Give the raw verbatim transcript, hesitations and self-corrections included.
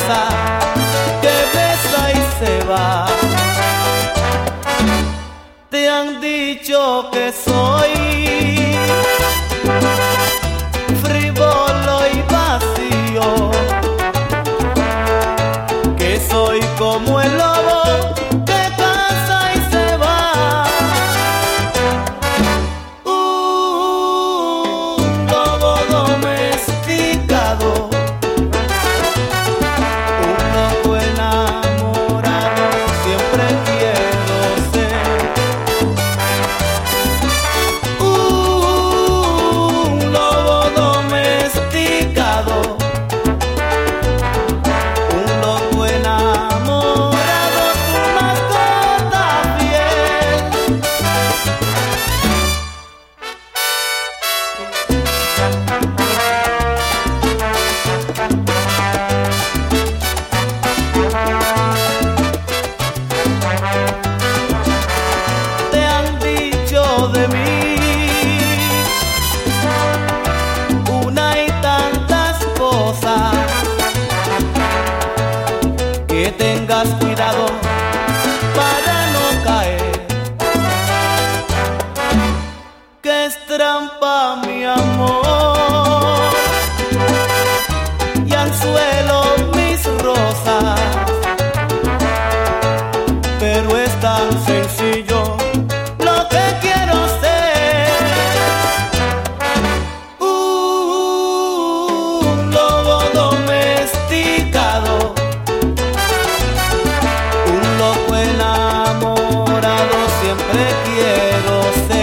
rosa que besa y se va. Te han dicho que soy frívolo y vacío, que soy como el lobo que caza y se va. Un lobo domesticado, un loco enamorado, siempre quiero ser. Un lobo domesticado, un loco enamorado, tu mascota fiel. Te han dicho de mí una y tantas cosas, que tengas cuidado para no caer, que es trampa mi amor y anzuelo mis rosas, pero es tan sencillo lo que quiero ser. Un lobo domesticado, un loco enamorado, siempre quiero ser.